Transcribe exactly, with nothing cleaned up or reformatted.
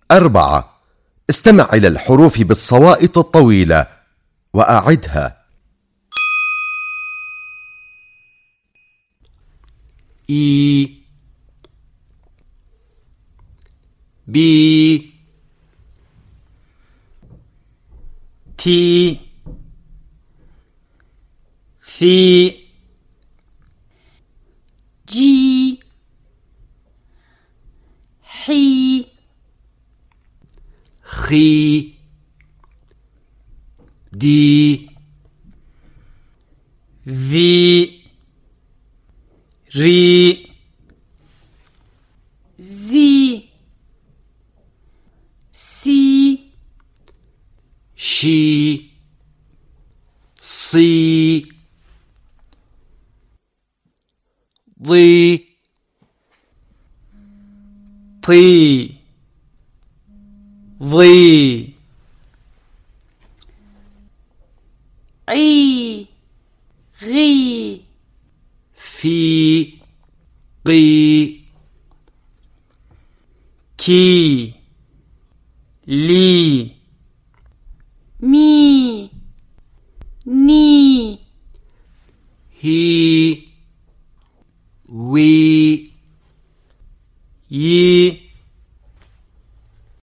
أربعة. استمع إلى الحروف بالصوائط الطويلة وأعدها. إي بي تي في جي حي خي دي في ري زي سي شي صي ضي طي ضي عي غي في قي كي لي مي ني هي وي يي